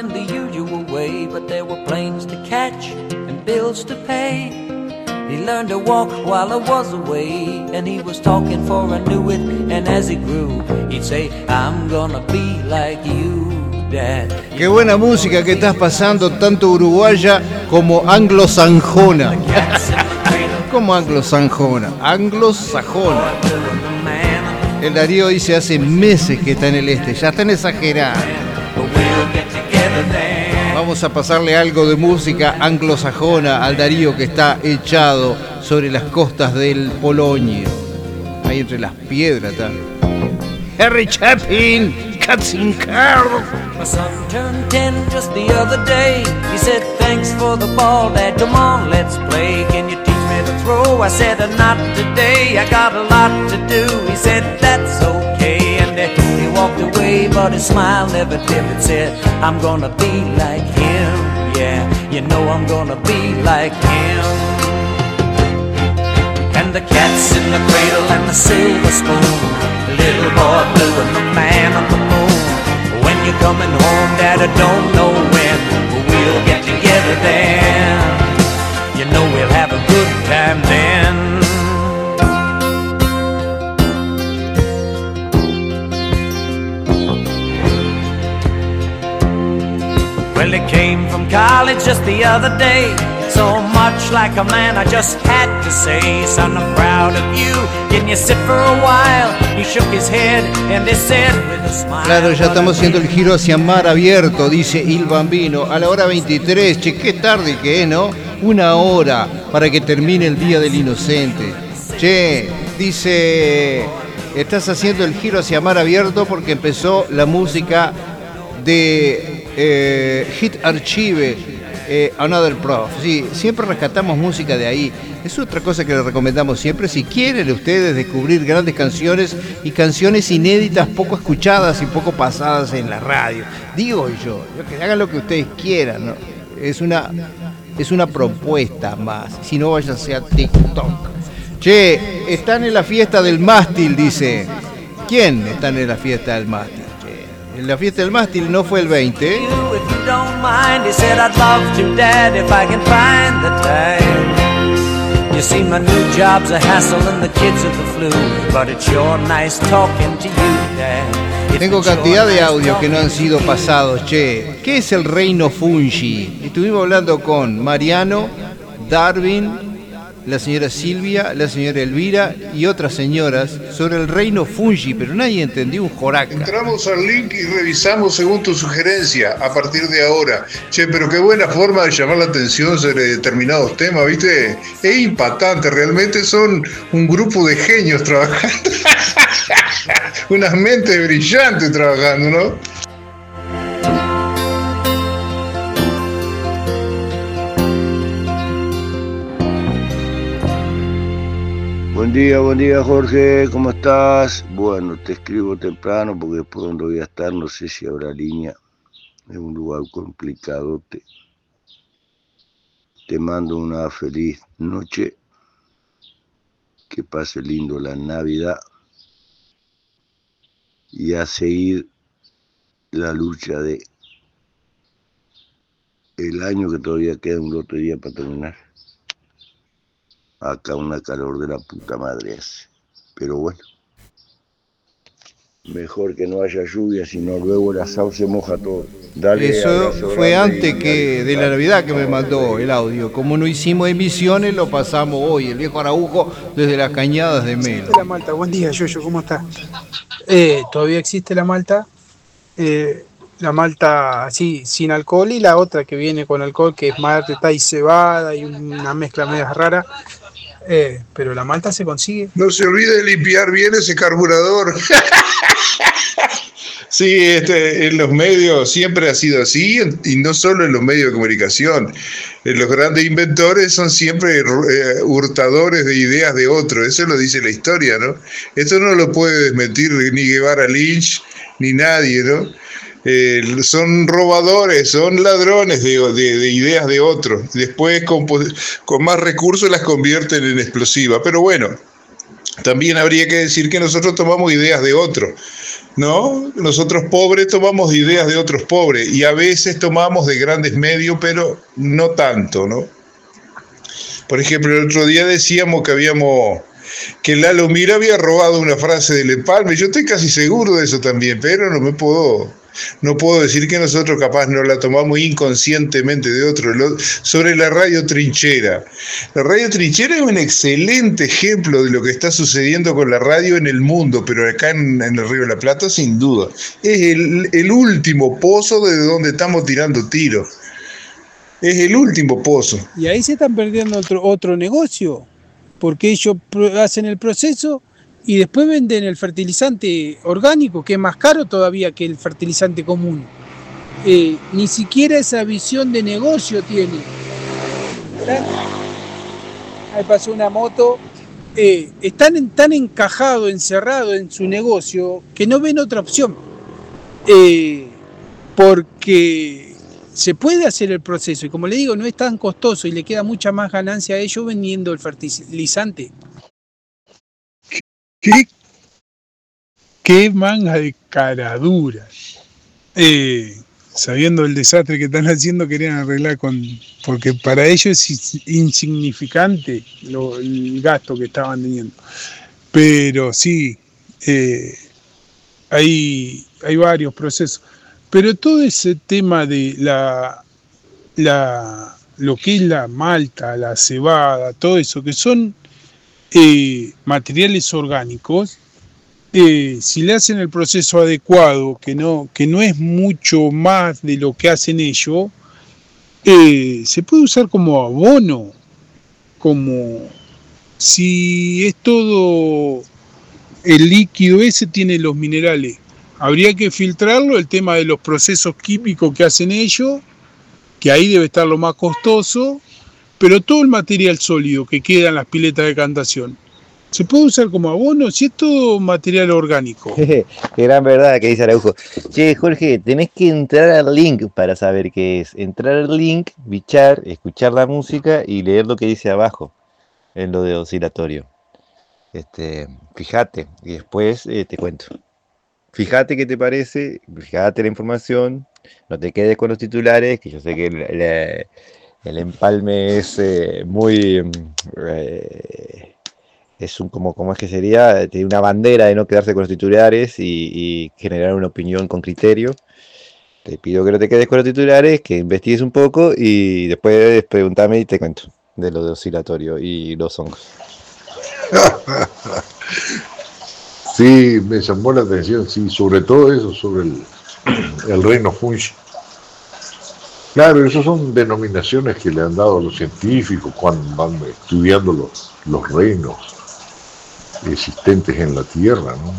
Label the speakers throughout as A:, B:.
A: in the usual way, but there were planes to catch and bills to pay. He learned to walk while I was away, and he was talking for I knew it, and as he grew, he'd say, I'm gonna be like you, Dad.
B: Qué buena música que estás pasando, tanto uruguaya como anglosanjona. ¿Cómo anglosanjona? Anglosajona. El Darío dice hace meses que está en el este, ya están exagerando. Vamos a pasarle algo de música anglosajona al Darío, que está echado sobre las costas del Polonio. Ahí entre las piedras está. Harry Chapin, Katzenkerl.
A: My son turned 10 just the other day. He said, thanks for the ball, Dad, come on, let's play. Can you teach me to throw? I said, not today, I got a lot to do. He said, that's okay, and he walked away, but his smile never dimmed. Said, I'm gonna be like him, yeah, you know I'm gonna be like him. And the cat's in the cradle and the silver spoon, the little boy blue and the man on the moon. When you're coming home, Dad, I don't know when, but we'll get together then. You know we'll have a good time then. Well, he came from college just the other day. So much like a man, I just had to say, son, I'm proud of you. Can you sit for a while? He shook his head and he said with a smile.
B: Claro, ya estamos haciendo el giro hacia mar abierto, dice Il Bambino, a la hora 23. Che, qué tarde que es, ¿no? Una hora para que termine el Día del Inocente. Che, dice, estás haciendo el giro hacia mar abierto porque empezó la música de Hit Archive. Another Prof. Sí, siempre rescatamos música de ahí. Es otra cosa que les recomendamos siempre. Si quieren ustedes descubrir grandes canciones y canciones inéditas, poco escuchadas y poco pasadas en la radio, digo yo, que hagan lo que ustedes quieran, ¿no? Es una propuesta más. Si no, váyanse a TikTok. Che, están en la fiesta del mástil, dice. ¿Quién están en la fiesta del mástil? En la fiesta del mástil no fue el 20. Tengo cantidad de audios que no han sido pasados, che. ¿Qué es el reino Fungi? Estuvimos hablando con Mariano, Darwin, la señora Silvia, la señora Elvira y otras señoras sobre el reino Fungi, pero nadie entendió un joraca.
C: Entramos al link y revisamos según tu sugerencia a partir de ahora. Che, pero qué buena forma de llamar la atención sobre determinados temas, ¿viste? Es impactante, realmente son un grupo de genios trabajando. Unas mentes brillantes trabajando, ¿no?
D: Buen día Jorge, ¿cómo estás? Bueno, te escribo temprano porque después donde voy a estar no sé si habrá línea. Es un lugar complicado. Te mando una feliz noche. Que pase lindo la Navidad. Y a seguir la lucha de el año que todavía queda un otro día para terminar. Acá una calor de la puta madre hace. Pero bueno, mejor que no haya lluvia, sino luego el asado se moja todo. Dale,
B: eso fue antes que de la Navidad que me mandó el audio. Como no hicimos emisiones, lo pasamos hoy. El viejo Araujo desde las Cañadas de Melo.
E: La Malta, buen día, Yoyo, ¿cómo está? Todavía existe la Malta. La Malta así, sin alcohol, y la otra que viene con alcohol, que es malta y cebada y una mezcla media rara. Pero la Malta se consigue.
C: No se olvide de limpiar bien ese carburador. Sí, en los medios siempre ha sido así, y no solo en los medios de comunicación. Los grandes inventores son siempre hurtadores de ideas de otros, eso lo dice la historia, ¿no? Esto no lo puede desmentir ni Guevara Lynch, ni nadie, ¿no? Son robadores, son ladrones de ideas de otros. Después con más recursos las convierten en explosivas. Pero bueno, también habría que decir que nosotros tomamos ideas de otros. ¿no? Nosotros pobres tomamos ideas de otros pobres y a veces tomamos de grandes medios, pero no tanto, ¿no? Por ejemplo, el otro día decíamos que Lalo Mira había robado una frase del Empalme. Yo estoy casi seguro de eso también, pero no puedo decir que nosotros capaz no la tomamos inconscientemente de otro. Sobre la radio Trinchera. La radio Trinchera es un excelente ejemplo de lo que está sucediendo con la radio en el mundo, pero acá en el Río de la Plata sin duda. Es el último pozo de donde estamos tirando tiros. Es el último pozo.
E: Y ahí se están perdiendo otro negocio, porque ellos hacen el proceso y después venden el fertilizante orgánico, que es más caro todavía que el fertilizante común. Ni siquiera esa visión de negocio tiene. Ahí pasó una moto. Están tan encajados, encerrados en su negocio, que no ven otra opción. Porque se puede hacer el proceso y, como le digo, no es tan costoso y le queda mucha más ganancia a ellos vendiendo el fertilizante. ¿Qué manga de caradura? Sabiendo el desastre que están haciendo, querían arreglar porque para ellos es insignificante el gasto que estaban teniendo. Pero sí, hay varios procesos. Pero todo ese tema de lo que es la malta, la cebada, todo eso, que son materiales orgánicos, si le hacen el proceso adecuado, que no es mucho más de lo que hacen ellos, se puede usar como abono, como si es todo el líquido ese tiene los minerales. Habría que filtrarlo, el tema de los procesos químicos que hacen ellos, que ahí debe estar lo más costoso, pero todo el material sólido que queda en las piletas de cantación, ¿se puede usar como abono si es todo material orgánico?
F: Qué gran verdad que dice Araujo. Che, Jorge, tenés que entrar al link para saber qué es. Entrar al link, bichar, escuchar la música y leer lo que dice abajo en lo de oscilatorio. Fíjate, y después te cuento. Fíjate qué te parece, fíjate la información, no te quedes con los titulares, que yo sé que el empalme es muy... es ¿cómo es que sería? Tiene una bandera de no quedarse con los titulares y generar una opinión con criterio. Te pido que no te quedes con los titulares, que investigues un poco y después preguntame y te cuento de lo de oscilatorio y los hongos.
G: Sí, me llamó la atención, sí, sobre todo eso, sobre el reino fungi. Claro, esas son denominaciones que le han dado a los científicos cuando van estudiando los reinos existentes en la Tierra, ¿no?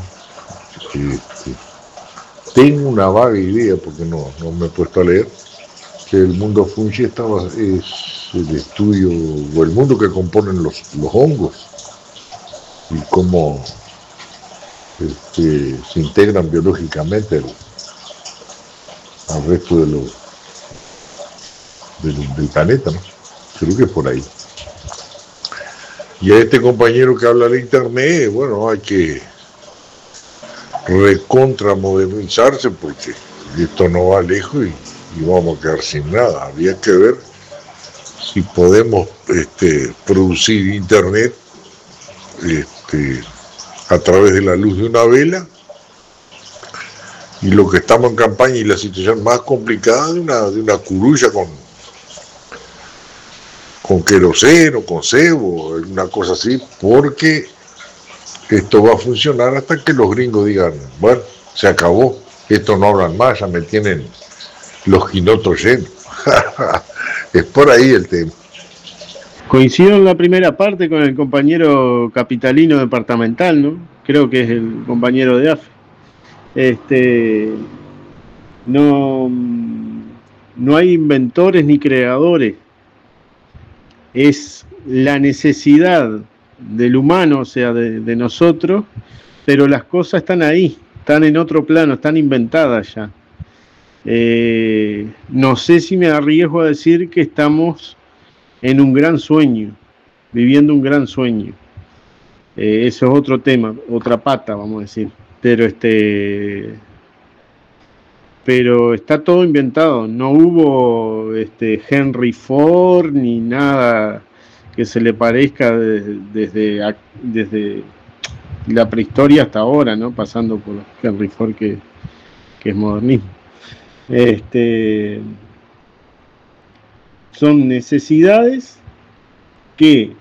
G: Tengo una vaga idea, porque no me he puesto a leer, que el mundo fungi es el estudio, o el mundo que componen los hongos, y cómo se integran biológicamente al resto del planeta, ¿no? Creo que es por ahí. Y a este compañero que habla de internet, bueno, hay que recontramodernizarse porque esto no va lejos y vamos a quedar sin nada. Habría que ver si podemos producir internet a través de la luz de una vela, y lo que estamos en campaña y la situación más complicada de una curulla con queroseno, con cebo, una cosa así, porque esto va a funcionar hasta que los gringos digan, bueno, se acabó, esto no hablan más, ya me tienen los quinotos llenos. Es por ahí el tema.
H: Coincido en la primera parte con el compañero capitalino departamental, ¿no? Creo que es el compañero de AFE. No hay inventores ni creadores. Es la necesidad del humano, o sea, de nosotros, pero las cosas están ahí, están en otro plano, están inventadas ya. No sé si me arriesgo a decir que estamos en un gran sueño, viviendo un gran sueño. Eso es otro tema, otra pata, vamos a decir. pero está todo inventado. No hubo Henry Ford ni nada que se le parezca desde la prehistoria hasta ahora, ¿no? Pasando por Henry Ford, que es modernismo. Son necesidades que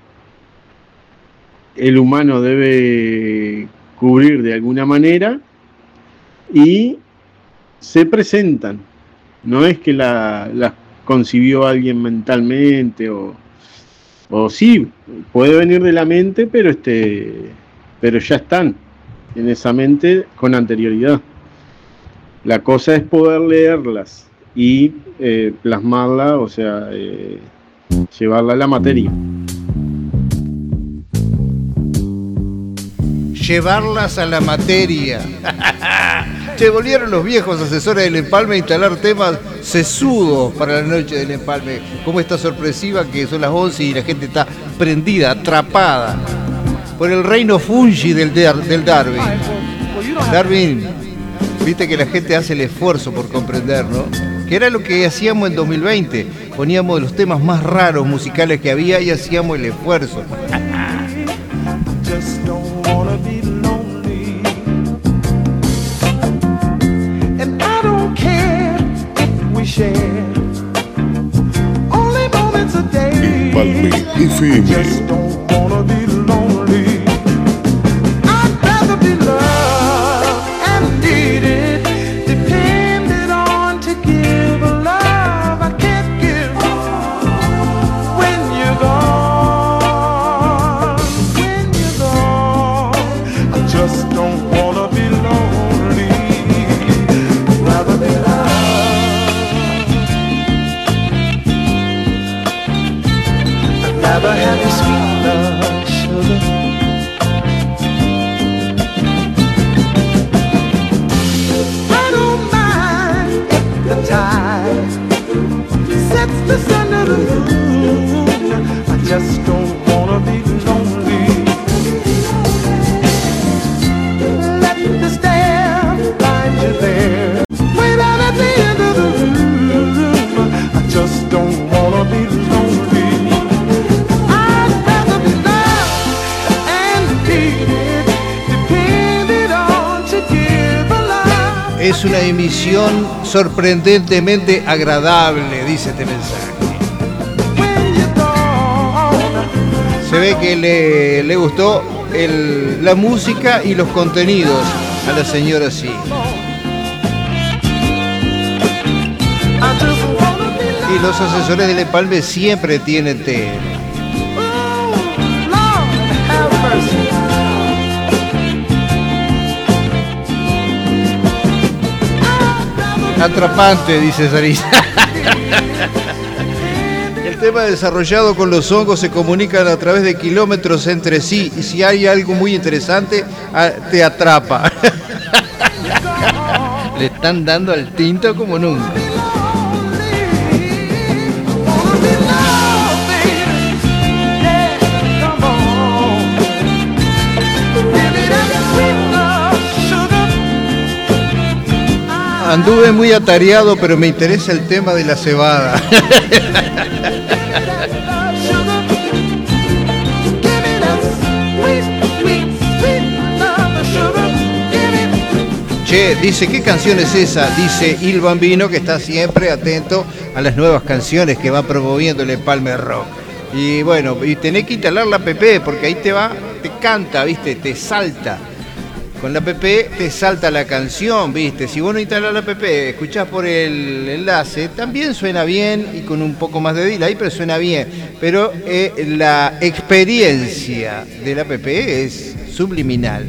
H: el humano debe cubrir de alguna manera y se presentan. No es que las concibió alguien mentalmente o sí, puede venir de la mente, pero ya están en esa mente con anterioridad. La cosa es poder leerlas y plasmarla, o sea, llevarla a la materia.
B: Llevarlas a la materia. Se volvieron los viejos asesores del Empalme a instalar temas sesudos para la noche del Empalme, como esta sorpresiva que son las 11 y la gente está prendida, atrapada por el reino fungi del Darwin. Darwin, viste que la gente hace el esfuerzo por comprender, ¿no? Que era lo que hacíamos en 2020. Poníamos los temas más raros musicales que había y hacíamos el esfuerzo.
I: Empalme FM.
B: Es una emisión sorprendentemente agradable, dice este mensaje. Se ve que le gustó la música y los contenidos a la señora, sí. Y los asesores del Empalme siempre tienen tele. Atrapante, dice Sarisa. El tema desarrollado con los hongos se comunican a través de kilómetros entre sí y si hay algo muy interesante, te atrapa. Le están dando al tinto como nunca. Anduve muy atareado, pero me interesa el tema de la cebada. Che, dice, ¿qué canción es esa? Dice Il Bambino, que está siempre atento a las nuevas canciones que va promoviendo el Empalme Rock. Y bueno, y tenés que instalar la app, porque ahí te canta, ¿viste? Te salta. Con la app te salta la canción, ¿viste? Si vos no instalás la app, escuchás por el enlace, también suena bien y con un poco más de delay, pero suena bien. Pero la experiencia de la app es subliminal.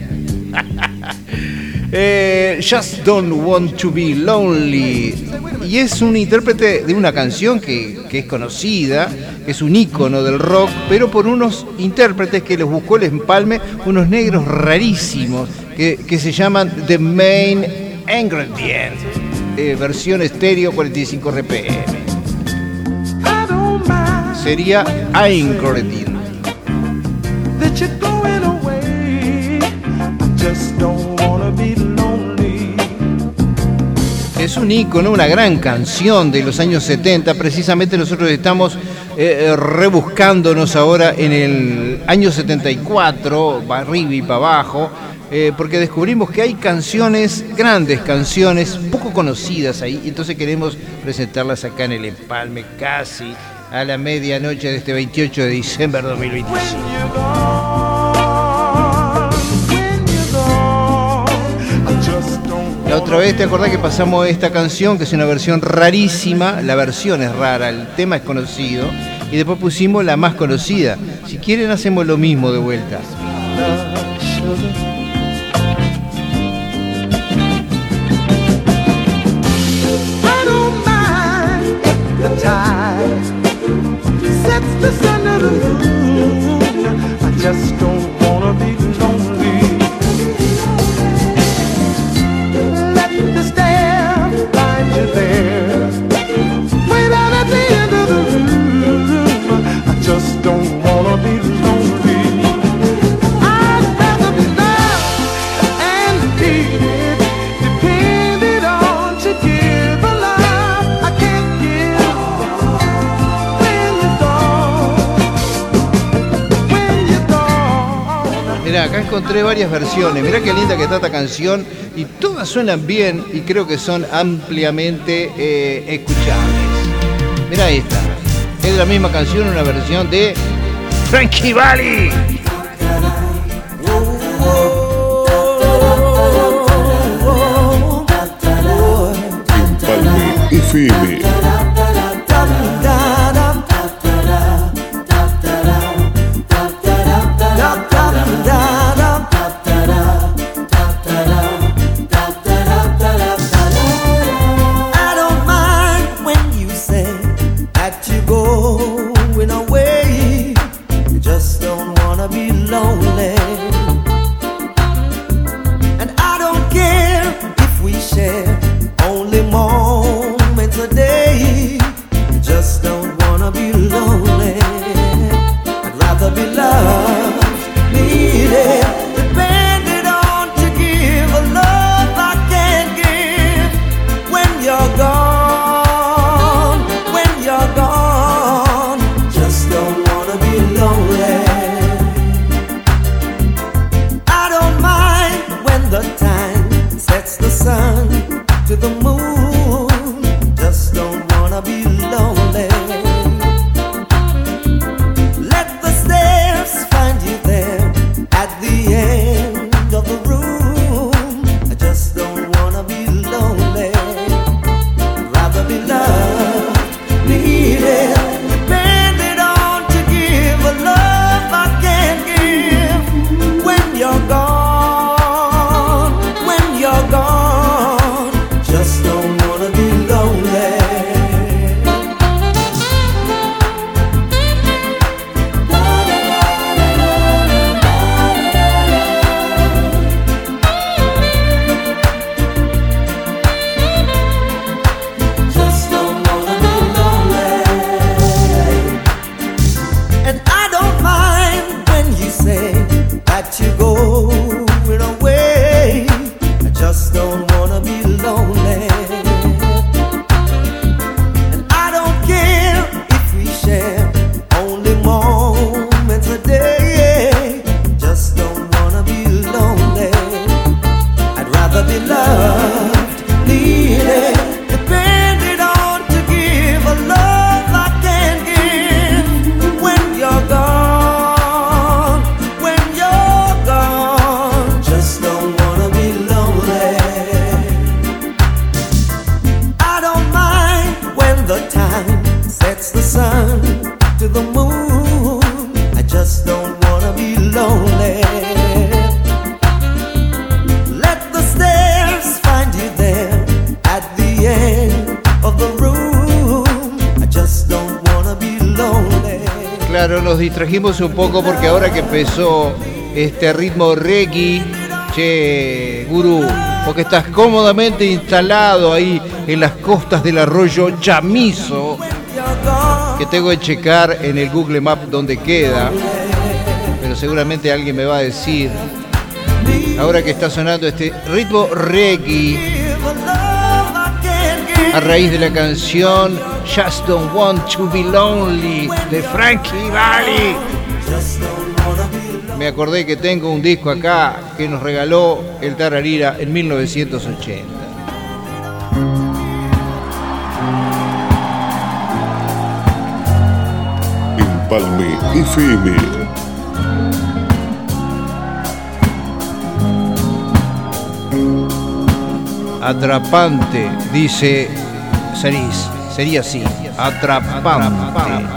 B: Just Don't Want to Be Lonely. Y es un intérprete de una canción que es conocida, que es un ícono del rock, pero por unos intérpretes que los buscó el Empalme, unos negros rarísimos, que se llaman The Main Ingredient, versión estéreo 45 RPM. Sería Ingredient. Es un ícono, una gran canción de los años 70. Precisamente nosotros estamos rebuscándonos ahora en el año 74, para arriba y para abajo, porque descubrimos que hay canciones, grandes canciones, poco conocidas ahí, entonces queremos presentarlas acá en el Empalme, casi a la medianoche de este 28 de diciembre de 2025. La otra vez te acordás que pasamos esta canción, que es una versión rarísima, la versión es rara, el tema es conocido, y después pusimos la más conocida. Si quieren hacemos lo mismo de vuelta.
J: Just don't wanna be lonely. I'd rather be loved and needed, depended on to give a love I can't give. When you're gone.
B: Mirá, acá encontré varias versiones. Mirá qué linda que está esta canción y todas suenan bien y creo que son ampliamente escuchables. Mirá esta. Es la misma canción, una versión de Frankie Valli.
I: Empalme FM.
B: Nos distrajimos un poco porque ahora que empezó este ritmo reggae, che, gurú, porque estás cómodamente instalado ahí en las costas del arroyo Chamizo, que tengo que checar en el Google Maps dónde queda, pero seguramente alguien me va a decir Ahora que está sonando este ritmo reggae a raíz de la canción Just Don't Want to Be Lonely de Frankie Valli. Me acordé que tengo un disco acá que nos regaló el Tararira en 1980.
I: Empalme FM.
B: Atrapante, dice Saris. Sería así. Atrapante.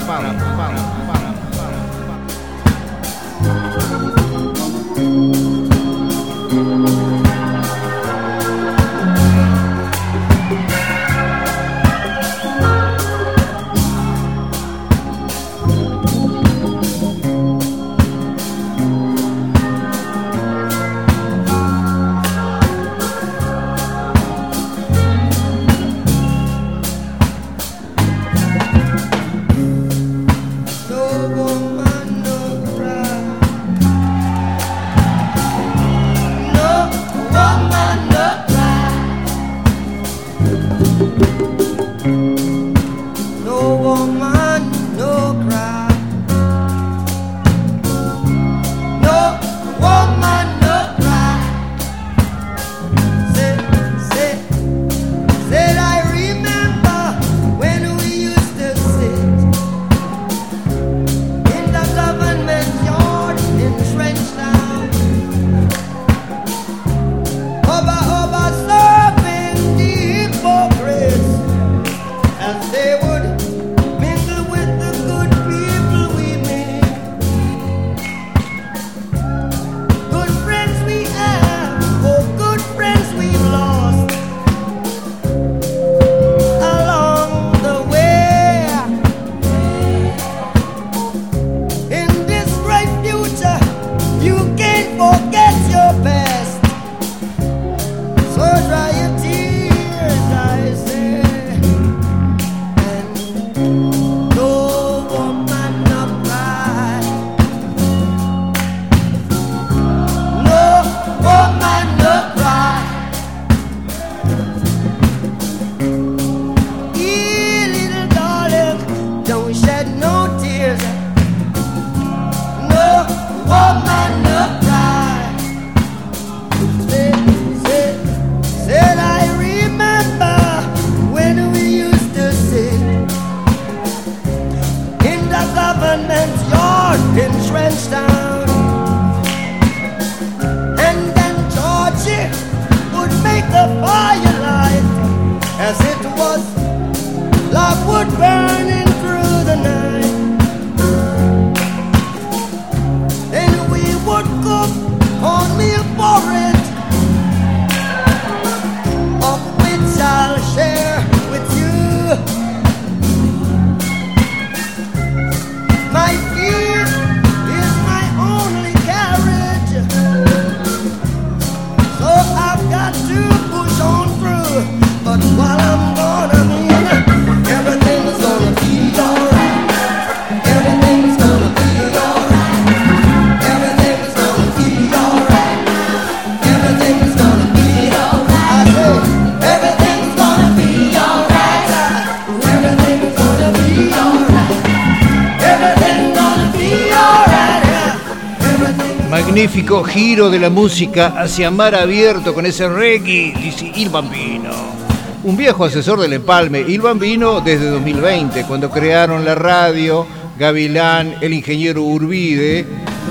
B: Magnífico giro de la música hacia mar abierto con ese reggae, dice Il Bambino. Un viejo asesor del Empalme, Il Bambino desde 2020, cuando crearon la radio, Gavilán, el ingeniero Urbide.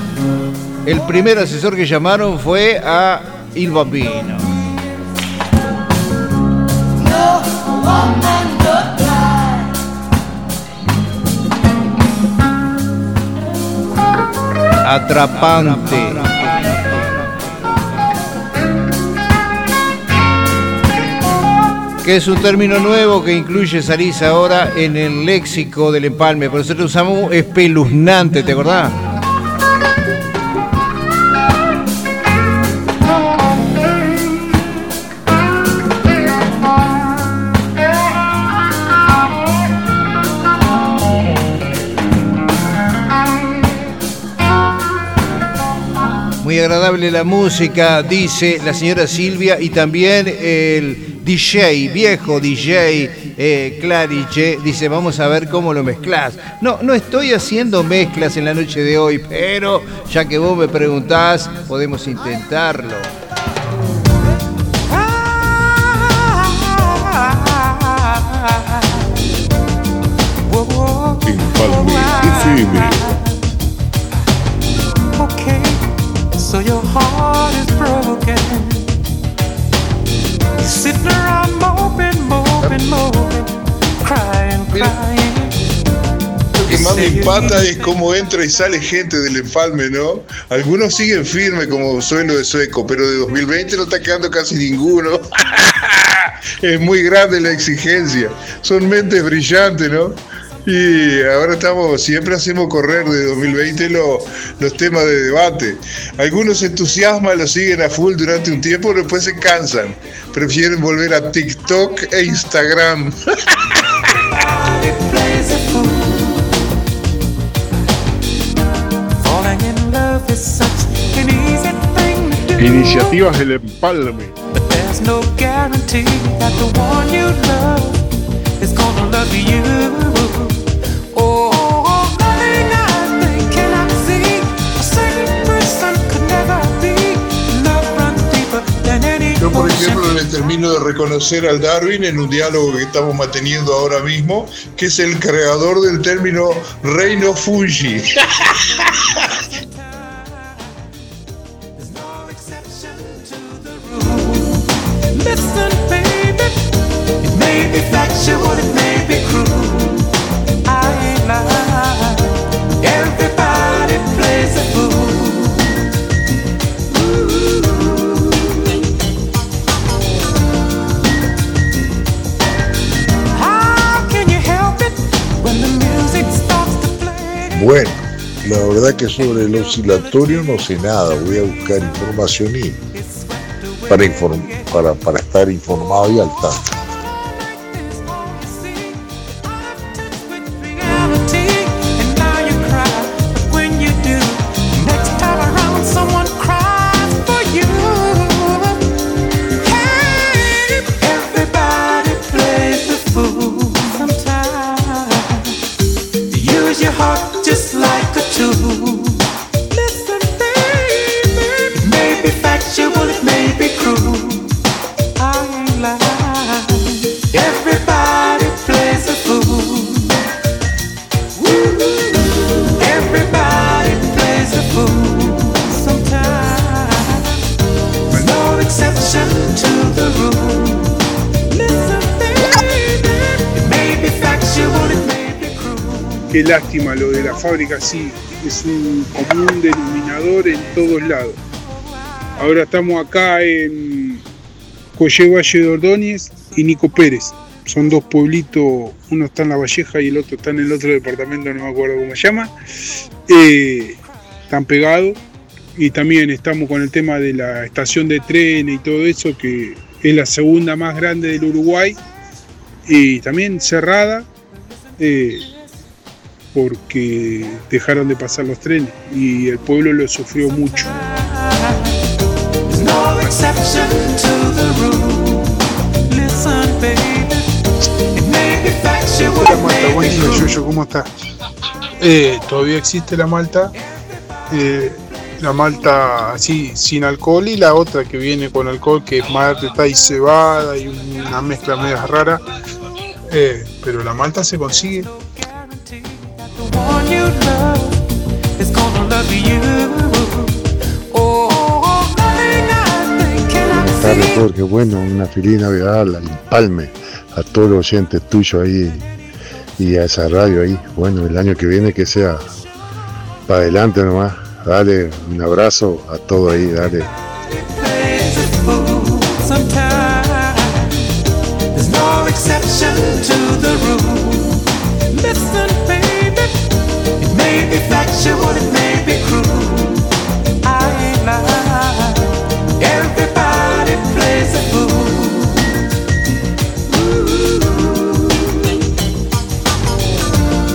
B: El primer asesor que llamaron fue a Il Bambino. Atrapante. Que es un término nuevo que incluye Saris ahora en el léxico del Empalme. Por eso usamos espeluznante, ¿te acordás? Muy muy agradable la música, dice la señora Silvia, y también el DJ, viejo DJ Clariche, dice, vamos a ver cómo lo mezclás. No estoy haciendo mezclas en la noche de hoy, pero ya que vos me preguntás, podemos intentarlo.
I: Empalme FM.
J: Okay, so your heart is broken. You're sitting around moping, crying.
C: Lo que más me impacta es cómo entra y sale gente del Empalme, ¿no? Algunos siguen firmes como suelo de sueco, pero de 2020 no está quedando casi ninguno. Es muy grande la exigencia. Son mentes brillantes, ¿no? Y ahora siempre hacemos correr de 2020 los temas de debate. Algunos se entusiasman, los siguen a full durante un tiempo, pero después se cansan. Prefieren volver a TikTok e Instagram.
G: Iniciativas del Empalme.
C: Yo, por ejemplo, le termino de reconocer al Darwin en un diálogo que estamos manteniendo ahora mismo, que es el creador del término reino fungi.
G: Bueno, la verdad que sobre el oscilatorio no sé nada, voy a buscar información y para estar informado y al tanto.
E: Qué lástima lo de la fábrica, sí, es un común denominador en todos lados. Ahora estamos acá en Colle Valle de Ordóñez y Nico Pérez. Son dos pueblitos, uno está en La Valleja y el otro está en el otro departamento, no me acuerdo cómo se llama. Están pegados y también estamos con el tema de la estación de trenes y todo eso, que es la segunda más grande del Uruguay y también cerrada. Porque dejaron de pasar los trenes y el pueblo lo sufrió mucho. Hola Malta, buen día, Yoyo, ¿cómo estás? Todavía existe la Malta así sin alcohol, y la otra que viene con alcohol, que es marta y cebada y una mezcla media rara, pero la Malta se consigue.
G: Buenas tardes, Jorge. Bueno, una feliz Navidad al Empalme, a todos los oyentes tuyos ahí y a esa radio ahí. Bueno, el año que viene que sea para adelante nomás. Dale un abrazo a todos ahí, dale.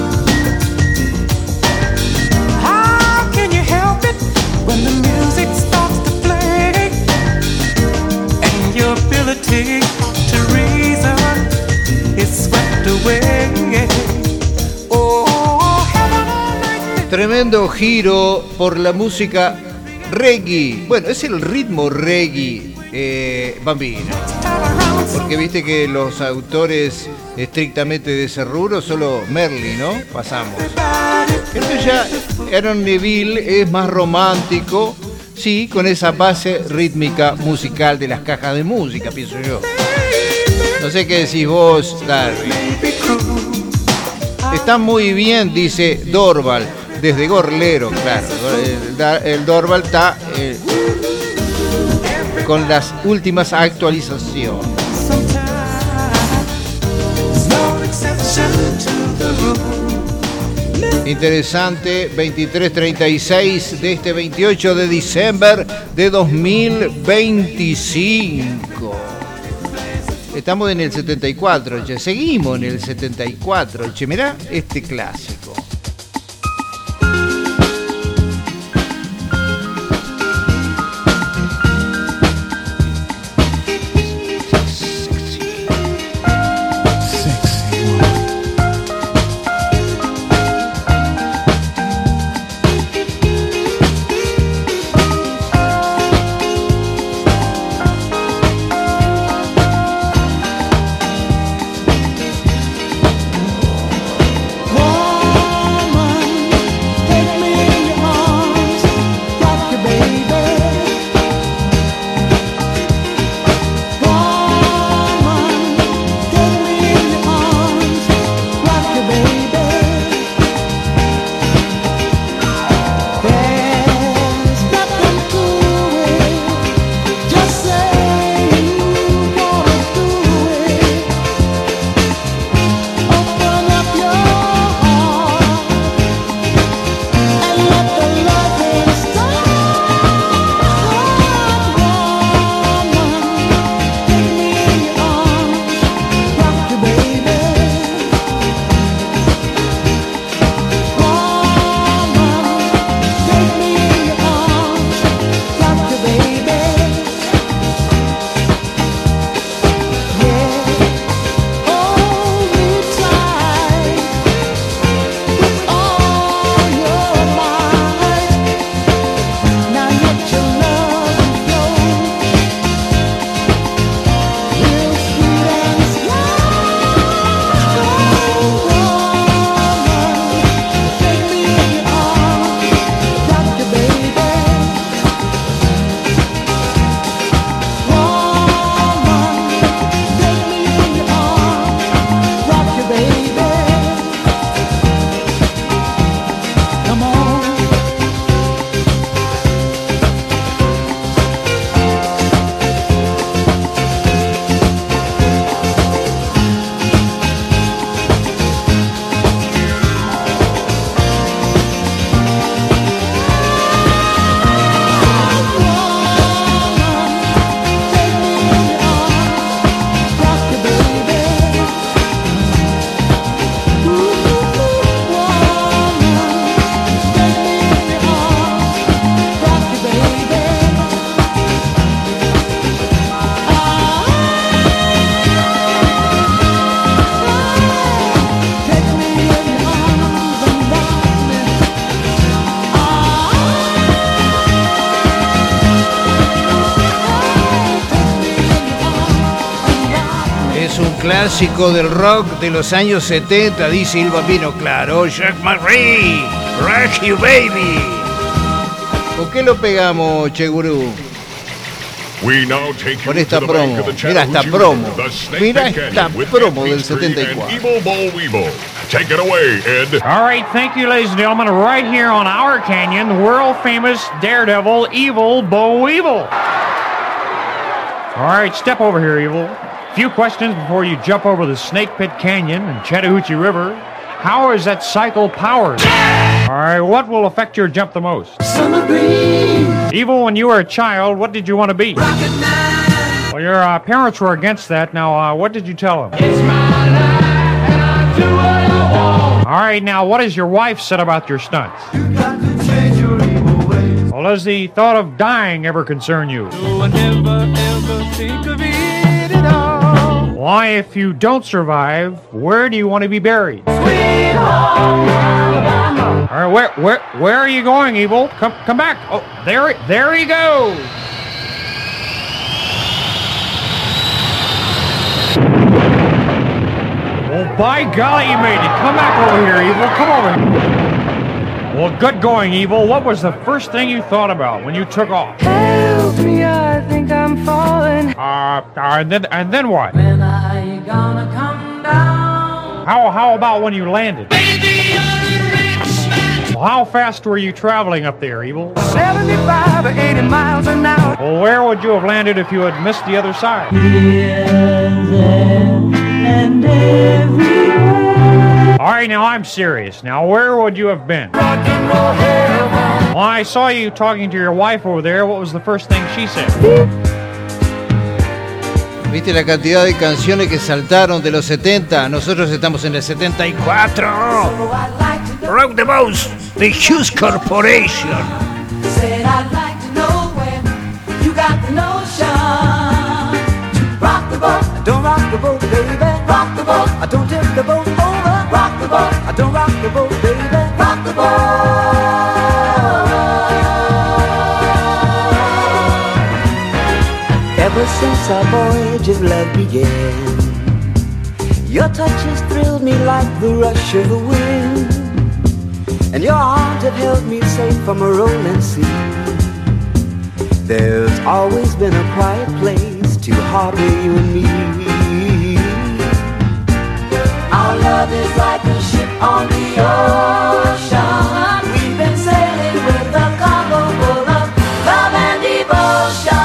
J: How can you help it when the music starts?
B: Tremendo giro por la música reggae. Bueno, es el ritmo reggae, Bambino. Porque viste que los autores estrictamente de ese rubro, solo Merly, ¿no? Pasamos. Entonces ya Aaron Neville es más romántico, sí, con esa base rítmica musical de las cajas de música, pienso yo. No sé qué decís vos, Darby. Está muy bien, dice Dorval, desde Gorlero, claro. El Dorval está con las últimas actualizaciones. Interesante, 23:36 de este 28 de diciembre de 2025. Estamos en el 74, che. Seguimos en el 74, che. Mirá este clásico. Clásico del rock de los años 70, dice el Bambino. Claro, Jacques Marie, Rock You Baby. ¿Con qué lo pegamos, Che Gurú? Con esta promo. Mira esta promo. Mira esta promo del 74.
K: Take it away, Ed. All right, thank you, ladies and gentlemen. Right here on our canyon, the world-famous daredevil, Evil Bo Evil. All right, step over here, Evil. Few questions before you jump over the Snake Pit Canyon and Chattahoochee River. How is that cycle powered? All right, what will affect your jump the most? Summer breeze. Evil, when you were a child, what did you want to be? Rocket Man. Well, your parents were against that. Now, what did you tell them? It's my life, and I do what I want. All right, now, what has your wife said about your stunts? You got to change your evil ways. Well, does the thought of dying ever concern you? No, I never, ever think of it at all. Why, if you don't survive, where do you want to be buried?
J: Sweet home Alabama.
K: All right, where are you going, Evil? Come back. Oh, there he goes. Well, by golly, you made it. Come back over here, Evil. Come over here. Well, good going, Evil. What was the first thing you thought about when you took off?
J: Help me, I think I'm falling.
K: And then what?
J: When are you gonna come down?
K: How about when you landed?
J: Baby, you're a rich man.
K: Well, how fast were you traveling up there, Evil?
J: 75 or 80 miles an hour.
K: Well, where would you have landed if you had missed the other side?
J: Here, there, and everywhere.
K: All right, now I'm serious. Now, where would you have been?
J: Rock and roll heaven.
K: Well, I saw you talking to your wife over there. What was the first thing she said?
B: ¿Viste la cantidad de canciones que saltaron de los 70? Nosotros estamos en el 74. Rock the Boat, The Hughes Corporation.
J: Said I'd like to know where you got the notion to rock the boat. Don't rock the boat, baby. Rock the boat. I don't tip the boat over. Rock the boat. I don't rock the boat, baby. Rock the boat. Ever since our voyage of love began, your touch has thrilled me like the rush of the wind, and your arms have held me safe from a rolling sea. There's always been a quiet place to harbor you and me. Our love is like a ship on the ocean. We've been sailing with a cargo full of love and devotion.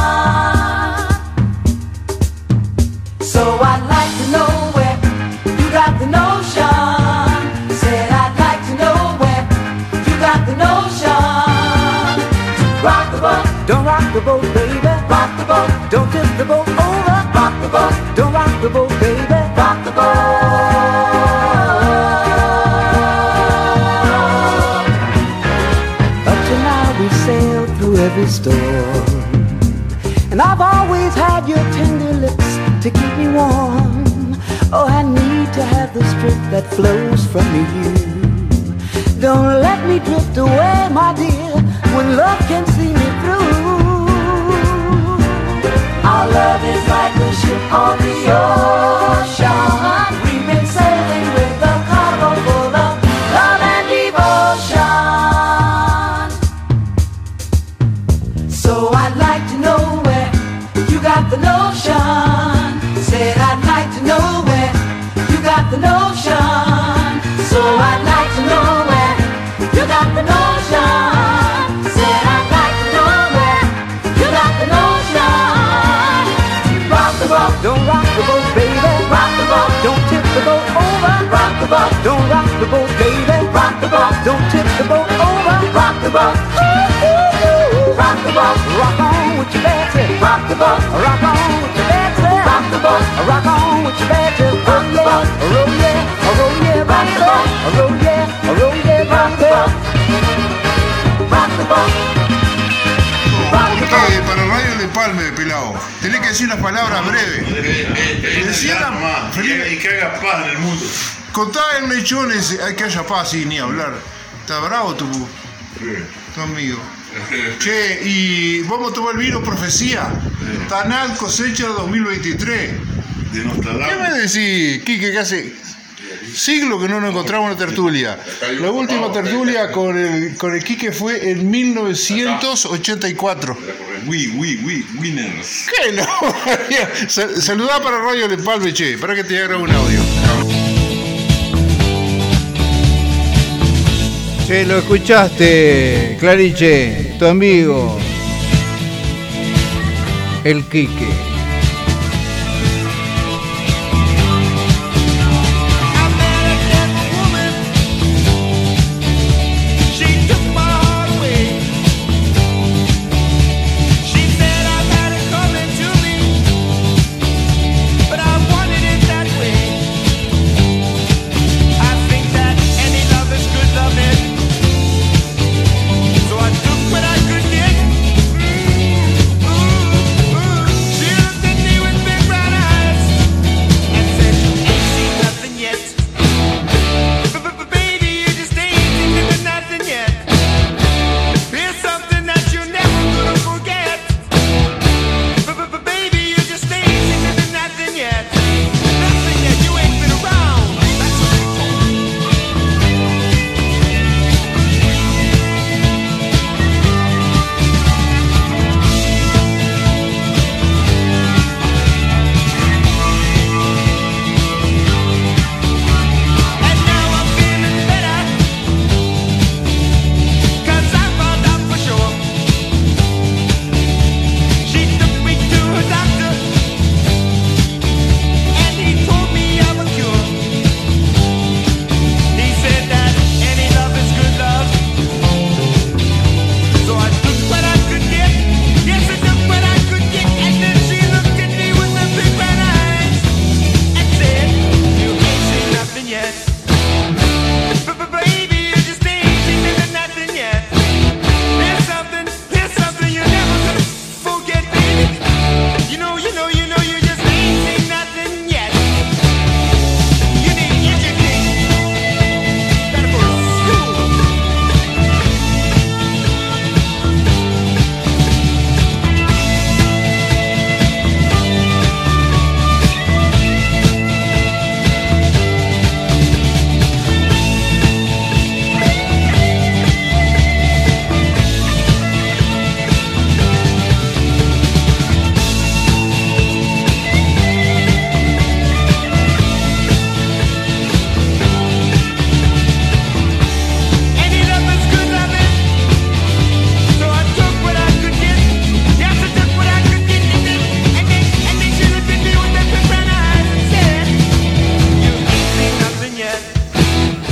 J: So I'd like to know where you got the notion. Said I'd like to know where you got the notion. Rock the boat, don't rock the boat, baby. Rock the boat, don't tip the boat over. Rock the boat, don't rock the boat, baby. Rock the boat. Up to now we sailed through every storm, and I've always had your tender lips to keep me warm. Oh, I need to have the strength that flows from you. Don't let me drift away, my dear, when love can see me through. Our love is like a ship on the ocean. We've been sailing with a cargo full of love and devotion. So I'd like to know where you got the notion. Said I'd like to know where you got the notion. So I'd like to know where you got the notion. Said I'd like to know where you got the notion. Rock the boat, don't rock the boat, baby. Rock the boat, don't tip the boat over. Rock the boat, don't rock the boat, baby. Rock the boat, don't tip the boat over. Rock the boat, ooh, ooh, ooh. Rock the boat, rock on with your Betsy. Rock the boat, rock on with your Betsy. Rock the boat, rock on with your Betsy. Rock the boat, roll yeah, roll yeah, rock the boat, roll yeah, roll yeah, rock the boat. Rock the boat.
C: Para Radio del Palme, pelado, tenés que decir unas palabras breves.
L: Y que haga paz en el mundo.
C: Contá el mechón ese, hay que haya paz, sí, ni hablar. Está bravo tu amigo. Che, y vamos a tomar el vino Profecía. Tanal cosecha 2023.
L: De Nostradamus.
C: ¿Qué me decís, Quique, que hace siglo que no nos encontramos una tertulia? La última tertulia con el Quique fue en 1984.
L: Winners.
C: ¿Qué no? Saludá para Radio del Palme, che, para que te haga un audio.
B: Che, lo escuchaste, Clariche, tu amigo, el Quique.
J: So I took what I could get. She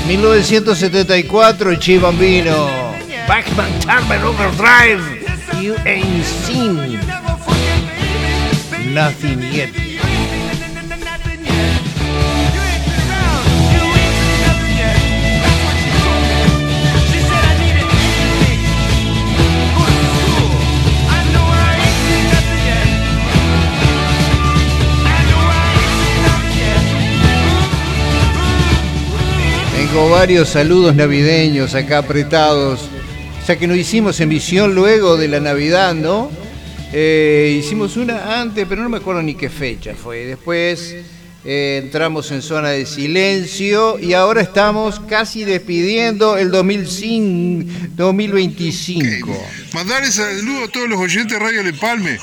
B: 1974, Che Bambino, Bachman Turner Overdrive, You Ain't Seen Nothing Yet. Tengo varios saludos navideños acá apretados. O sea que nos hicimos emisión luego de la Navidad, ¿no? Hicimos una antes, pero no me acuerdo ni qué fecha fue. Después entramos en zona de silencio y ahora estamos casi despidiendo el 2025.
C: Mandarle saludos a todos los oyentes de Radio El Empalme.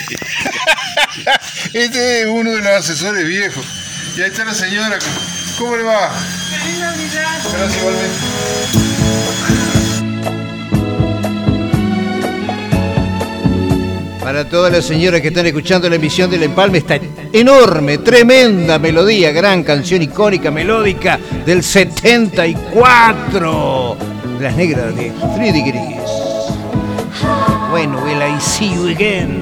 C: Este es uno de los asesores viejos. Y ahí está la señora. ¿Cómo le va?
J: ¡Feliz Navidad!
C: Gracias igualmente.
B: Para todas las señoras que están escuchando la emisión del Empalme, esta enorme, tremenda melodía, gran canción icónica, melódica del 74, Las Negras de 3 Degrees. When will I see you again?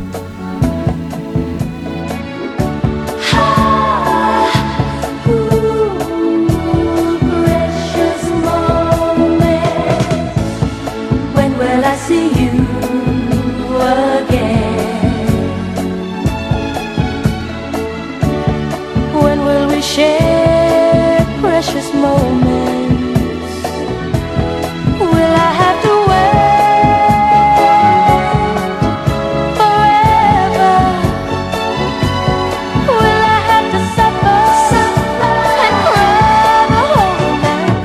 M: See you again. When will we share precious moments? Will I have to wait forever? Will I have to suffer and cry the whole night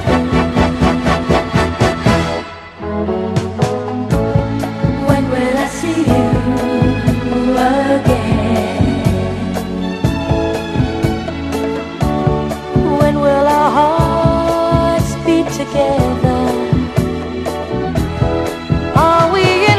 M: through? When will I see you again? When will our hearts beat together? Are we in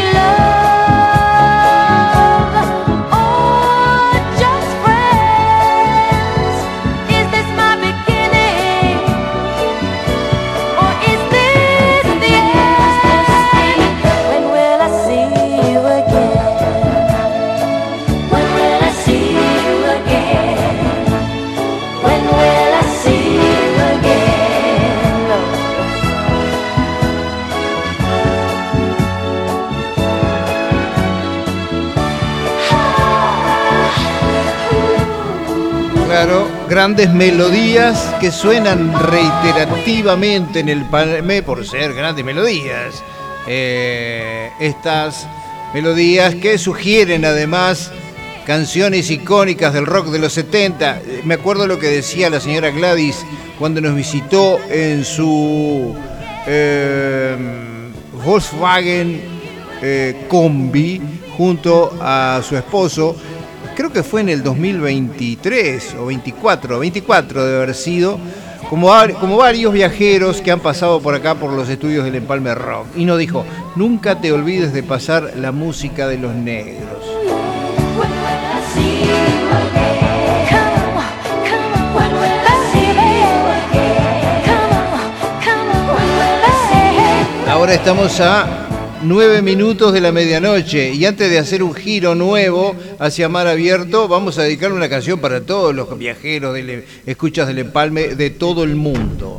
M: love or just friends? Is this my beginning or is this the end? When will I see you again? When will I see you again? When will I see you again?
B: Claro, grandes melodías que suenan reiterativamente en el Empalme por ser grandes melodías. Estas melodías que sugieren además canciones icónicas del rock de los 70. Me acuerdo lo que decía la señora Gladys cuando nos visitó en su Volkswagen Combi junto a su esposo. Creo que fue en el 2023 o 24 debe haber sido, como varios viajeros que han pasado por acá por los estudios del Empalme Rock. Y nos dijo, nunca te olvides de pasar la música de los negros. Ahora estamos a 9 minutos de la medianoche y antes de hacer un giro nuevo hacia Mar Abierto, vamos a dedicarle una canción para todos los viajeros, escuchas del Empalme de todo el mundo.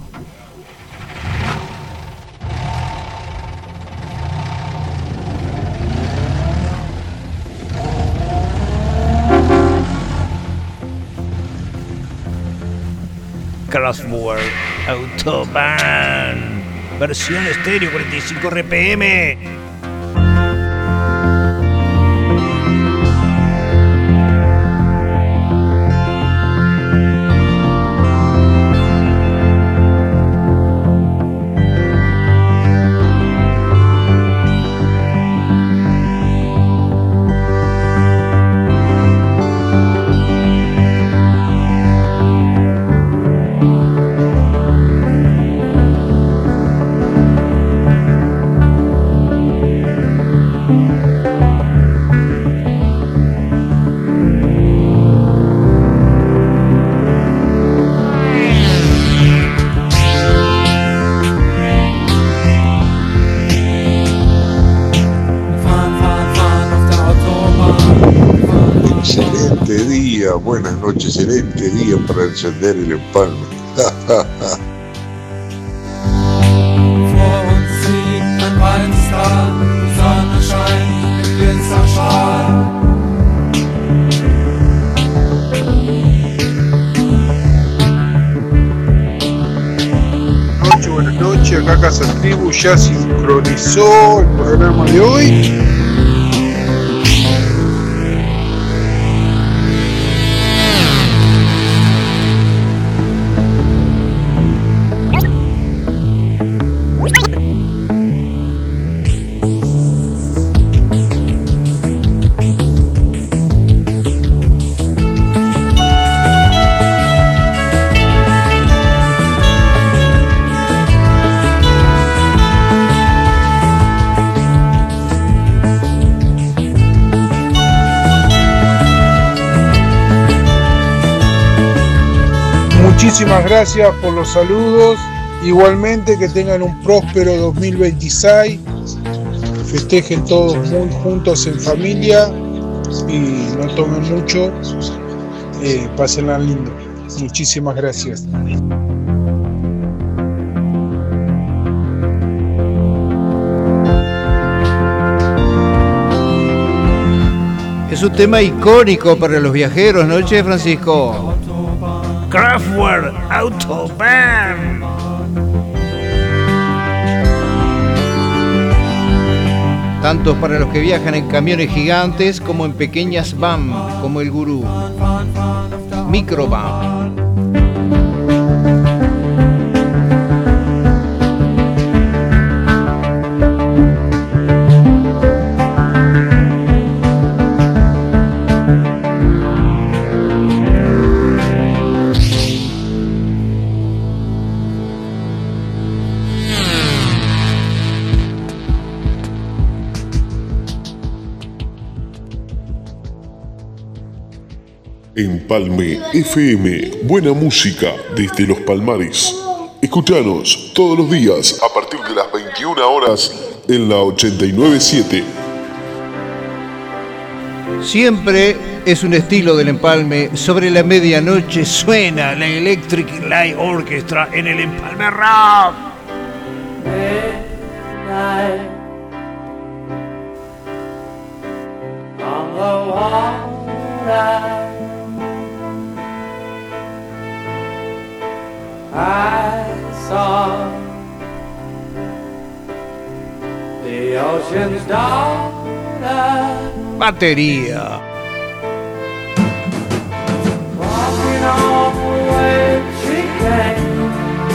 B: Kraftwerk Autobahn, versión estéreo 45 RPM.
G: buenas noches, excelente día para encender el empalme.
J: Vor uns sieht ein Weinstar, die Sonne scheint, ein Glitzerstrahl.
E: Buenas noches, acá Casa Tribu ya sincronizó el programa de hoy. Muchísimas gracias por los saludos. Igualmente que tengan un próspero 2026. Festejen todos muy juntos en familia y no tomen mucho. Pásenla lindo. Muchísimas gracias.
B: Es un tema icónico para los viajeros, ¿no, Che Francisco? Kraftwerk Autobahn. Tanto para los que viajan en camiones gigantes como en pequeñas van, como el Gurú. Microvan.
I: Empalme FM, buena música desde los Palmares. Escuchanos todos los días a partir de las 21 horas en la 89.7.
B: Siempre es un estilo del empalme. Sobre la medianoche suena la Electric Light Orchestra en el Empalme Rock.
J: Midnight on the water, I saw the ocean's daughter
B: Batería.
J: walking on the way she came,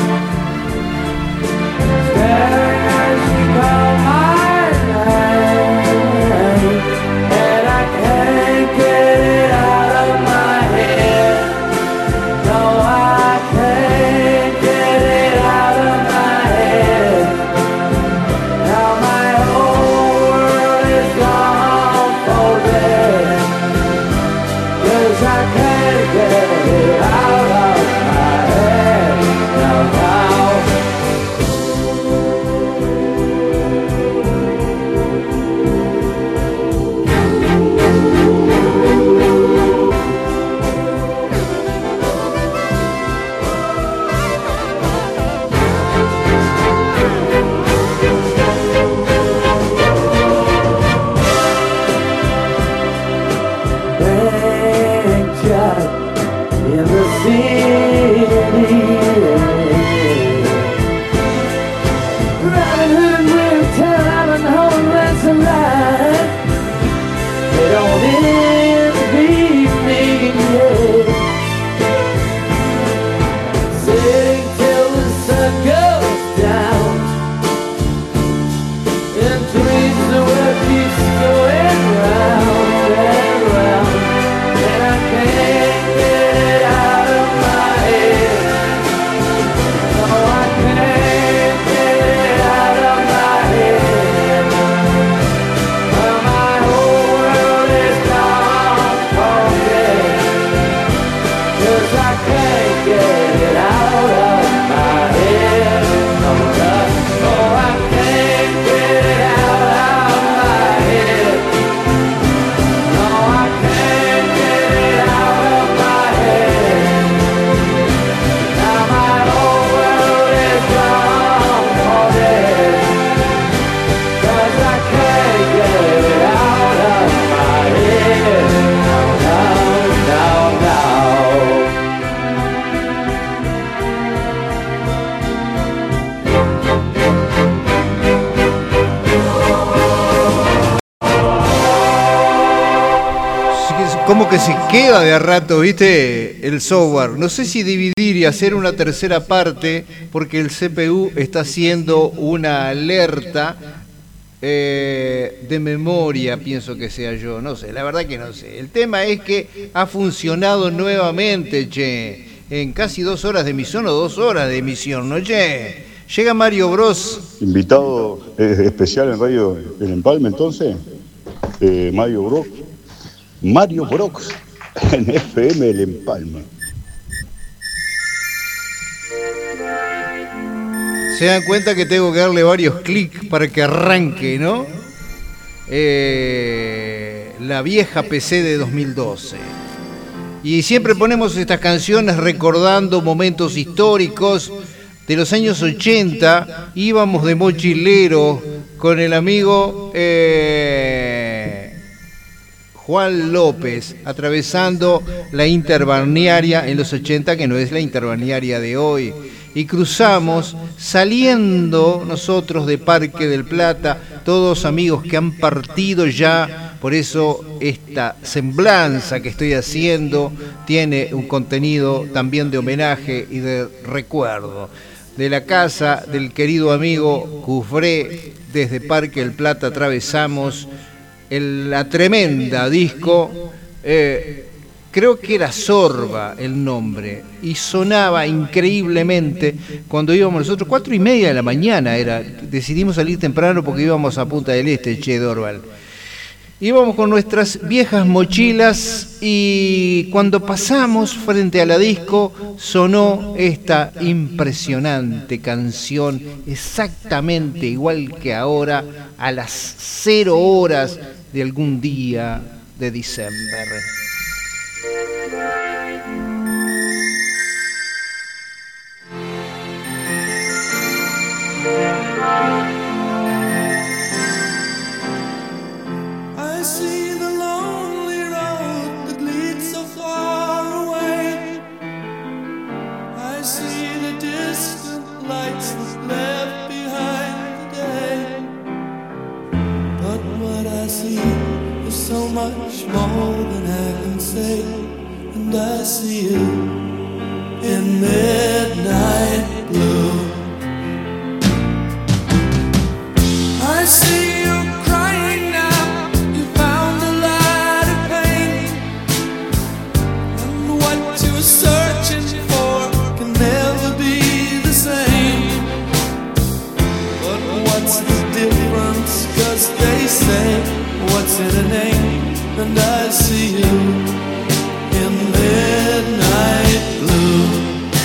J: staring as she called my name, and I can't get it out of my head. No, I can't get it out of my head. Now my whole world is gone for dead, 'cause I can't get it out of my head.
B: como que se queda de a rato, ¿viste? El software. No sé si dividir y hacer una tercera parte, porque el CPU está haciendo una alerta de memoria, pienso que sea yo. No sé, la verdad que no sé. El tema es que ha funcionado nuevamente, che. En casi 2 horas de emisión o 2 horas de emisión, ¿no, che? Llega Mario Bros.
N: Invitado especial en Radio El Empalme, entonces. Mario Brox en FM El Empalme.
B: Se dan cuenta que tengo que darle varios clics para que arranque, ¿no? La vieja PC de 2012. Y siempre ponemos estas canciones recordando momentos históricos de los años 80. Íbamos de mochilero con el amigo Juan López, atravesando la interbalnearia en los 80, que no es la interbalnearia de hoy. Y cruzamos, saliendo nosotros de Parque del Plata, todos amigos que han partido ya. Por eso esta semblanza que estoy haciendo tiene un contenido también de homenaje y de recuerdo. De la casa del querido amigo Cufré, desde Parque del Plata atravesamos la tremenda disco, creo que era Sorba el nombre, y sonaba increíblemente cuando íbamos nosotros, 4:30 de la mañana era, decidimos salir temprano porque íbamos a Punta del Este, Che Dorval. Íbamos con nuestras viejas mochilas y cuando pasamos frente a la disco sonó esta impresionante canción, exactamente igual que ahora, a las 0 horas de algún día de diciembre.
J: I see the lonely road that leads so far away. I see the distant lights that left behind the day. But what I see is so much more than I can say. And I see you in midnight blue. I see you crying now. You found a light of pain, and what you're searching for can never be the same. But what's the difference? 'Cause they say, what's in a name? And I see you in midnight blue.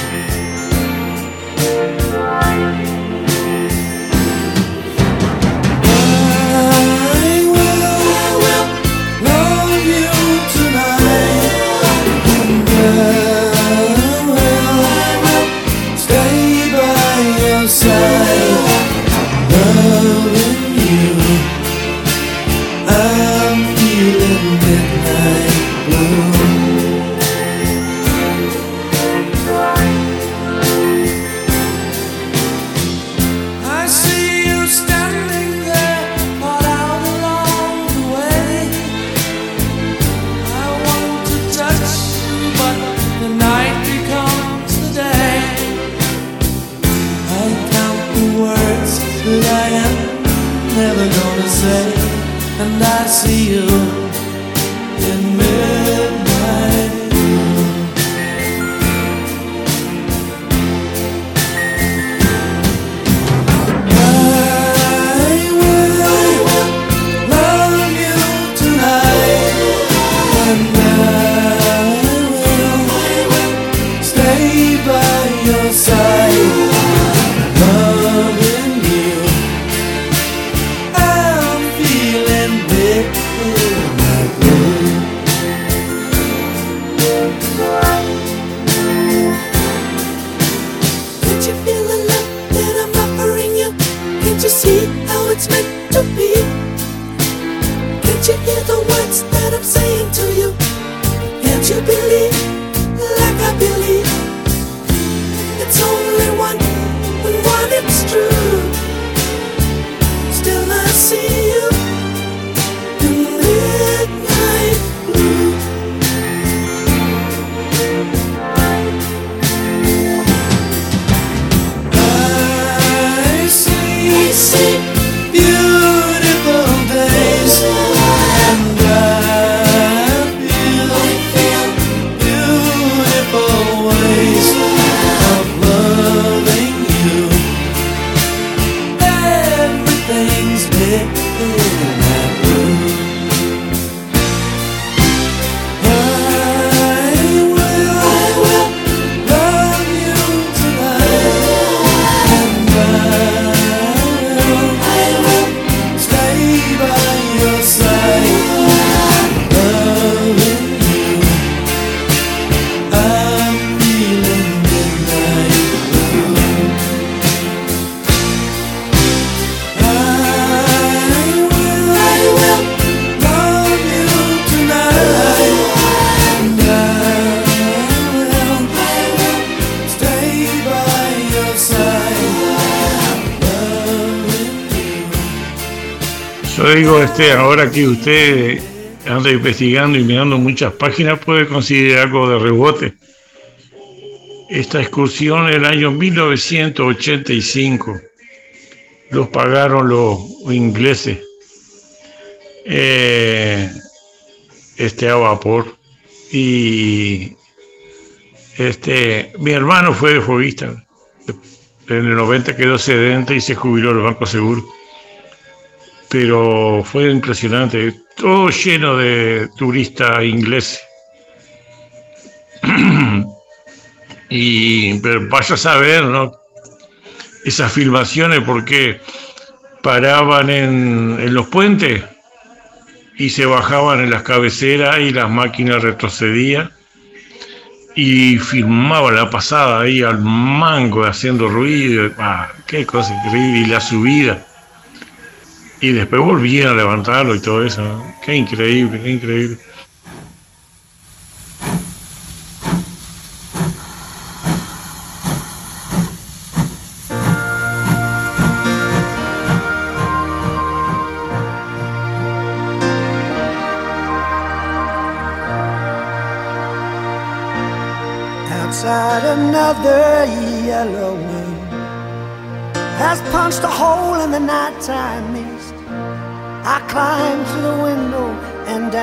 J: And I see you in midnight blue. I will love you tonight, and I will stay by your side, loving you. I'm feeling midnight blue.
O: Yo digo, ahora que usted anda investigando y mirando muchas páginas, puede considerar algo de rebote. Esta excursión en el año 1985 los pagaron los ingleses, a vapor, y mi hermano fue fueguista. En el 90 quedó sedente y se jubiló el Banco Seguro. Pero fue impresionante, todo lleno de turistas ingleses. Pero vaya a saber, ¿no? Esas filmaciones, porque paraban en los puentes y se bajaban en las cabeceras y las máquinas retrocedían y filmaban la pasada ahí al mango haciendo ruido. Qué cosa increíble, y la subida. Y después volvían a levantarlo y todo eso, ¿no? Qué increíble, qué increíble.
J: Outside another yellow wind has punched a hole in the nighttime mist. I climbed to the window and